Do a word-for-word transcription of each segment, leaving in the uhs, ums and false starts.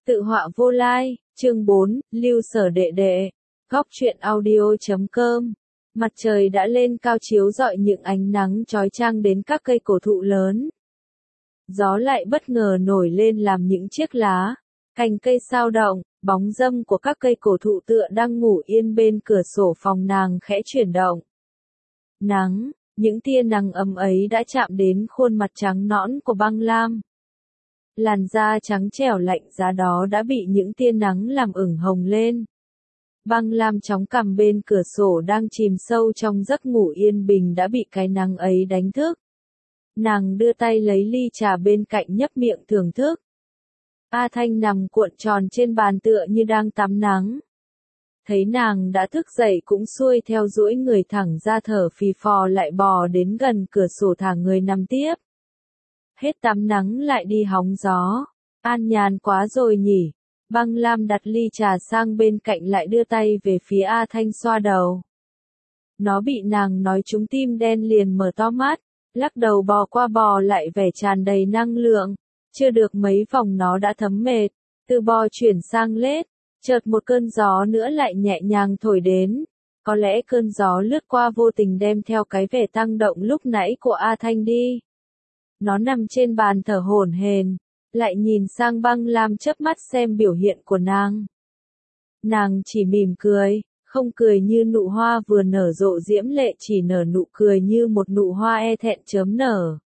Tự họa vô lai, chương bốn, Lưu Sở đệ đệ. Góc truyện audio.com. Mặt trời đã lên cao chiếu rọi những ánh nắng chói chang đến các cây cổ thụ lớn. Gió lại bất ngờ nổi lên làm những chiếc lá, cành cây xao động, bóng râm của các cây cổ thụ tựa đang ngủ yên bên cửa sổ phòng nàng khẽ chuyển động. Nắng, những tia nắng ấm ấy đã chạm đến khuôn mặt trắng nõn của Băng Lam. Làn da trắng trẻo lạnh giá đó đã bị những tia nắng làm ửng hồng lên. Băng Lam chống cằm bên cửa sổ đang chìm sâu trong giấc ngủ yên bình đã bị cái nắng ấy đánh thức. Nàng đưa tay lấy ly trà bên cạnh nhấp miệng thưởng thức. A Thanh nằm cuộn tròn trên bàn tựa như đang tắm nắng. Thấy nàng đã thức dậy cũng xuôi theo duỗi người thẳng ra thở phì phò lại bò đến gần cửa sổ thả người nằm tiếp. Hết tắm nắng lại đi hóng gió. An nhàn quá rồi nhỉ. Băng Lam đặt ly trà sang bên cạnh lại đưa tay về phía A Thanh xoa đầu. Nó bị nàng nói trúng tim đen liền mở to mắt, lắc đầu bò qua bò lại vẻ tràn đầy năng lượng. Chưa được mấy vòng nó đã thấm mệt, từ bò chuyển sang lết, chợt một cơn gió nữa lại nhẹ nhàng thổi đến. Có lẽ cơn gió lướt qua vô tình đem theo cái vẻ tăng động lúc nãy của A Thanh đi. Nó nằm trên bàn thở hổn hển, lại nhìn sang Băng Lam chớp mắt xem biểu hiện của nàng. Nàng chỉ mỉm cười, không cười như nụ hoa vừa nở rộ diễm lệ, chỉ nở nụ cười như một nụ hoa e thẹn chớm nở.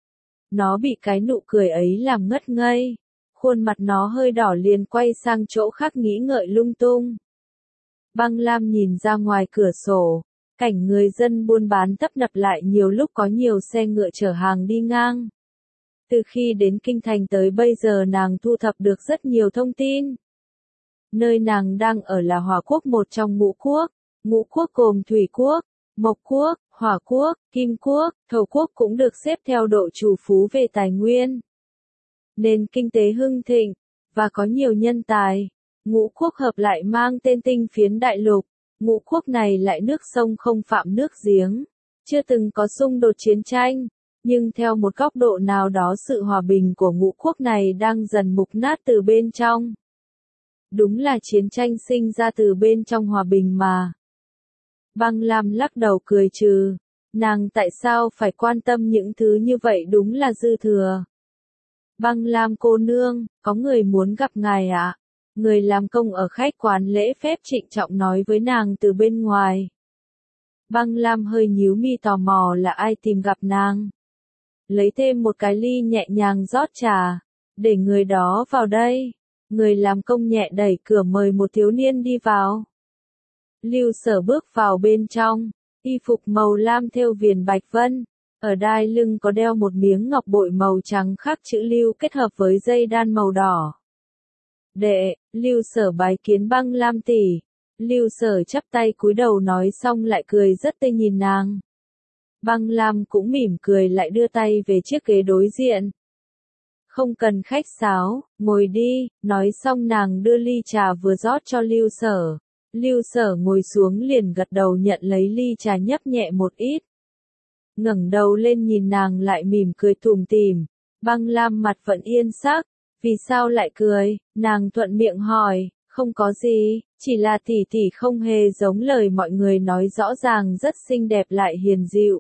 Nó bị cái nụ cười ấy làm ngất ngây, khuôn mặt nó hơi đỏ liền quay sang chỗ khác nghĩ ngợi lung tung. Băng Lam nhìn ra ngoài cửa sổ, cảnh người dân buôn bán tấp nập lại nhiều lúc có nhiều xe ngựa chở hàng đi ngang. Từ khi đến Kinh Thành tới bây giờ nàng thu thập được rất nhiều thông tin. Nơi nàng đang ở là Hỏa Quốc, một trong ngũ quốc. Ngũ quốc gồm Thủy Quốc, Mộc Quốc, Hỏa Quốc, Kim Quốc, Thổ Quốc cũng được xếp theo độ chủ phú về tài nguyên. Nền kinh tế hưng thịnh, và có nhiều nhân tài. Ngũ quốc hợp lại mang tên Tinh Phiến Đại Lục. Ngũ quốc này lại nước sông không phạm nước giếng. Chưa từng có xung đột chiến tranh. Nhưng theo một góc độ nào đó sự hòa bình của ngũ quốc này đang dần mục nát từ bên trong. Đúng là chiến tranh sinh ra từ bên trong hòa bình mà. Băng Lam lắc đầu cười trừ. Nàng tại sao phải quan tâm những thứ như vậy, đúng là dư thừa. Băng Lam cô nương, có người muốn gặp ngài ạ. Người làm công ở khách quán lễ phép trịnh trọng nói với nàng từ bên ngoài. Băng Lam hơi nhíu mi tò mò là ai tìm gặp nàng. Lấy thêm một cái ly nhẹ nhàng rót trà, để người đó vào đây. Người làm công nhẹ đẩy cửa mời một thiếu niên đi vào. Lưu Sở bước vào bên trong, y phục màu lam thêu viền bạch vân, ở đai lưng có đeo một miếng ngọc bội màu trắng khắc chữ Lưu kết hợp với dây đan màu đỏ. Đệ, Lưu Sở bái kiến Băng Lam tỷ. Lưu Sở chắp tay cúi đầu nói xong lại cười rất tươi nhìn nàng. Băng Lam cũng mỉm cười lại đưa tay về chiếc ghế đối diện. Không cần khách sáo, ngồi đi, nói xong nàng đưa ly trà vừa rót cho Lưu Sở. Lưu Sở ngồi xuống liền gật đầu nhận lấy ly trà nhấp nhẹ một ít. Ngẩng đầu lên nhìn nàng lại mỉm cười tủm tỉm. Băng Lam mặt vẫn yên sắc, vì sao lại cười, nàng thuận miệng hỏi, không có gì, chỉ là tỷ tỷ không hề giống lời mọi người nói, rõ ràng rất xinh đẹp lại hiền dịu.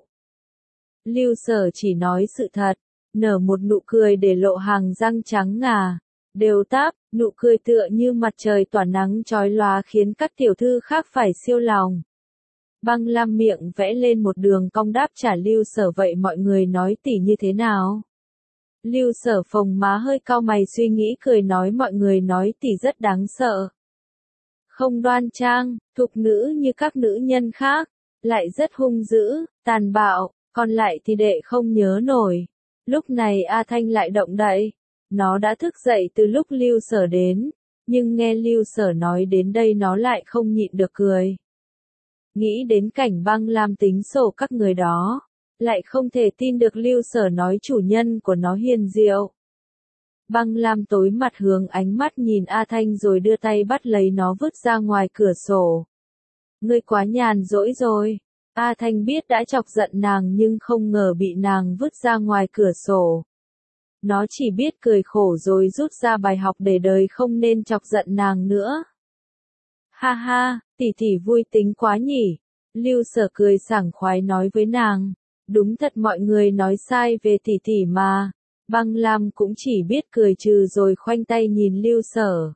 Lưu Sở chỉ nói sự thật, nở một nụ cười để lộ hàng răng trắng ngà, đều táp, nụ cười tựa như mặt trời tỏa nắng chói lóa khiến các tiểu thư khác phải siêu lòng. Băng Lam miệng vẽ lên một đường cong đáp trả Lưu Sở, vậy mọi người nói tỷ như thế nào? Lưu Sở phồng má hơi cau mày suy nghĩ cười nói mọi người nói tỷ rất đáng sợ. Không đoan trang, thục nữ như các nữ nhân khác, lại rất hung dữ, tàn bạo, còn lại thì đệ không nhớ nổi. Lúc này A Thanh lại động đậy. Nó đã thức dậy từ lúc Lưu Sở đến, nhưng nghe Lưu Sở nói đến đây nó lại không nhịn được cười. Nghĩ đến cảnh Băng Lam tính sổ các người đó, lại không thể tin được Lưu Sở nói chủ nhân của nó hiền diệu. Băng Lam tối mặt hướng ánh mắt nhìn A Thanh rồi đưa tay bắt lấy nó vứt ra ngoài cửa sổ. Ngươi quá nhàn rỗi rồi. A Thanh biết đã chọc giận nàng nhưng không ngờ bị nàng vứt ra ngoài cửa sổ. Nó chỉ biết cười khổ rồi rút ra bài học để đời không nên chọc giận nàng nữa. Ha ha, tỷ tỷ vui tính quá nhỉ. Lưu Sở cười sảng khoái nói với nàng. Đúng thật mọi người nói sai về tỷ tỷ mà. Băng Lam cũng chỉ biết cười trừ rồi khoanh tay nhìn Lưu Sở.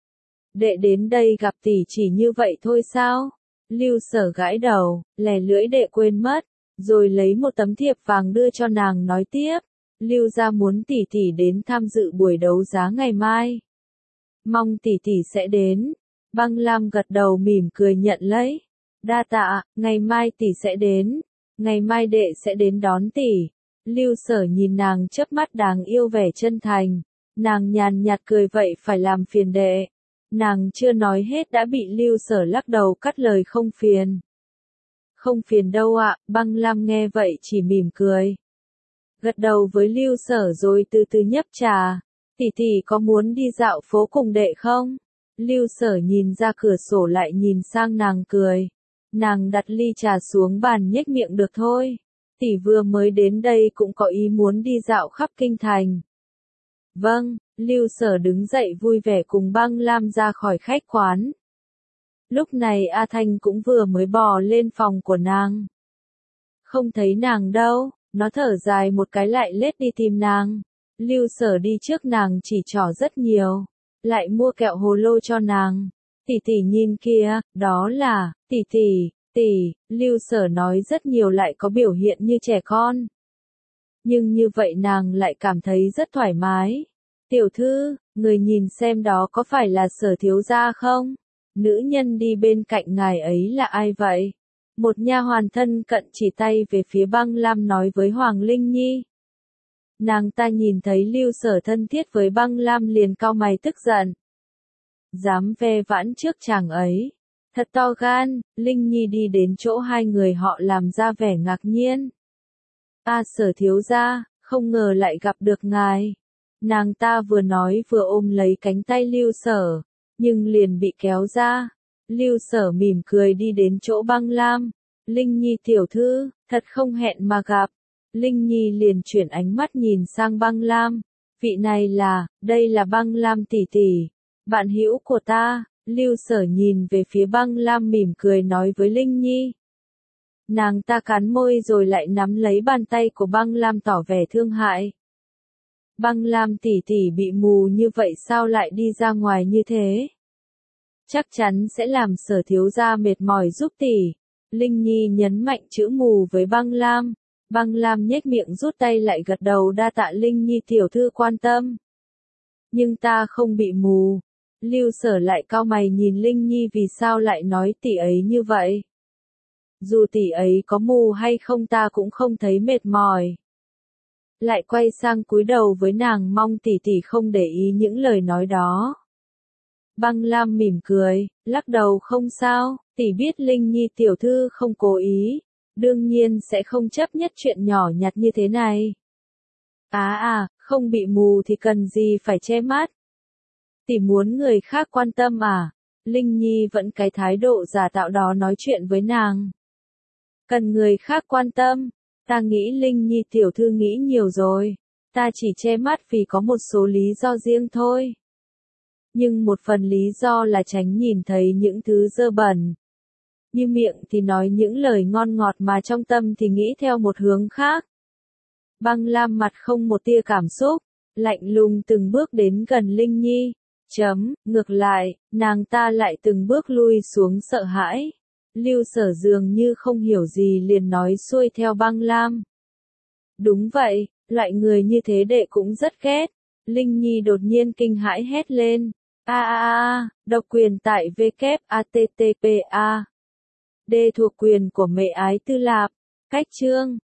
Đệ đến đây gặp tỷ chỉ như vậy thôi sao? Lưu Sở gãi đầu, lè lưỡi đệ quên mất, rồi lấy một tấm thiệp vàng đưa cho nàng nói tiếp. Lưu gia muốn tỷ tỷ đến tham dự buổi đấu giá ngày mai. Mong tỷ tỷ sẽ đến. Băng Lam gật đầu mỉm cười nhận lấy. Đa tạ, ngày mai tỷ sẽ đến. Ngày mai đệ sẽ đến đón tỷ. Lưu Sở nhìn nàng chớp mắt đáng yêu vẻ chân thành. Nàng nhàn nhạt cười vậy phải làm phiền đệ. Nàng chưa nói hết đã bị Lưu Sở lắc đầu cắt lời không phiền. Không phiền đâu ạ, Băng Lam nghe vậy chỉ mỉm cười. Gật đầu với Lưu Sở rồi từ từ nhấp trà. Tỷ tỷ có muốn đi dạo phố cùng đệ không? Lưu Sở nhìn ra cửa sổ lại nhìn sang nàng cười. Nàng đặt ly trà xuống bàn nhếch miệng được thôi. Tỷ vừa mới đến đây cũng có ý muốn đi dạo khắp kinh thành. Vâng, Lưu Sở đứng dậy vui vẻ cùng Băng Lam ra khỏi khách quán. Lúc này A Thanh cũng vừa mới bò lên phòng của nàng. Không thấy nàng đâu, nó thở dài một cái lại lết đi tìm nàng. Lưu Sở đi trước nàng chỉ trỏ rất nhiều, lại mua kẹo hồ lô cho nàng. Tỷ tỷ nhìn kia, đó là, tỷ tỷ, tỷ, Lưu Sở nói rất nhiều lại có biểu hiện như trẻ con. Nhưng như vậy nàng lại cảm thấy rất thoải mái. Tiểu thư, người nhìn xem đó có phải là Sở thiếu gia không? Nữ nhân đi bên cạnh ngài ấy là ai vậy? Một nha hoàn thân cận chỉ tay về phía Băng Lam nói với Hoàng Linh Nhi. Nàng ta nhìn thấy Lưu Sở thân thiết với Băng Lam liền cau mày tức giận. Dám ve vãn trước chàng ấy. Thật to gan, Linh Nhi đi đến chỗ hai người họ làm ra vẻ ngạc nhiên. A Sở thiếu gia, không ngờ lại gặp được ngài. Nàng ta vừa nói vừa ôm lấy cánh tay Lưu Sở, nhưng liền bị kéo ra. Lưu Sở mỉm cười đi đến chỗ Băng Lam. Linh Nhi tiểu thư, thật không hẹn mà gặp. Linh Nhi liền chuyển ánh mắt nhìn sang Băng Lam. Vị này là, đây là Băng Lam tỷ tỷ, bạn hữu của ta. Lưu Sở nhìn về phía Băng Lam mỉm cười nói với Linh Nhi. Nàng ta cắn môi rồi lại nắm lấy bàn tay của Băng Lam tỏ vẻ thương hại. Băng Lam tỷ tỷ bị mù như vậy sao lại đi ra ngoài như thế? Chắc chắn sẽ làm Sở thiếu gia mệt mỏi giúp tỷ. Linh Nhi nhấn mạnh chữ mù với Băng Lam. Băng Lam nhếch miệng rút tay lại gật đầu đa tạ Linh Nhi tiểu thư quan tâm. Nhưng ta không bị mù. Lưu Sở lại cau mày nhìn Linh Nhi vì sao lại nói tỷ ấy như vậy. Dù tỷ ấy có mù hay không ta cũng không thấy mệt mỏi. Lại quay sang cúi đầu với nàng mong tỷ tỷ không để ý những lời nói đó. Băng Lam mỉm cười, lắc đầu không sao, tỷ biết Linh Nhi tiểu thư không cố ý, đương nhiên sẽ không chấp nhất chuyện nhỏ nhặt như thế này. À à, không bị mù thì cần gì phải che mắt. Tỷ muốn người khác quan tâm à? Linh Nhi vẫn cái thái độ giả tạo đó nói chuyện với nàng. Cần người khác quan tâm, ta nghĩ Linh Nhi tiểu thư nghĩ nhiều rồi, ta chỉ che mắt vì có một số lý do riêng thôi. Nhưng một phần lý do là tránh nhìn thấy những thứ dơ bẩn. Như miệng thì nói những lời ngon ngọt mà trong tâm thì nghĩ theo một hướng khác. Băng Lam mặt không một tia cảm xúc, lạnh lùng từng bước đến gần Linh Nhi. Chấm, ngược lại, nàng ta lại từng bước lui xuống sợ hãi. Lưu Sở dường như không hiểu gì liền nói xuôi theo Băng Lam. Đúng vậy, loại người như thế đệ cũng rất ghét. Linh Nhi đột nhiên kinh hãi hét lên. A a a, độc quyền tại W A T T P A. D thuộc quyền của mẹ ái Tư Lạp. Cách chương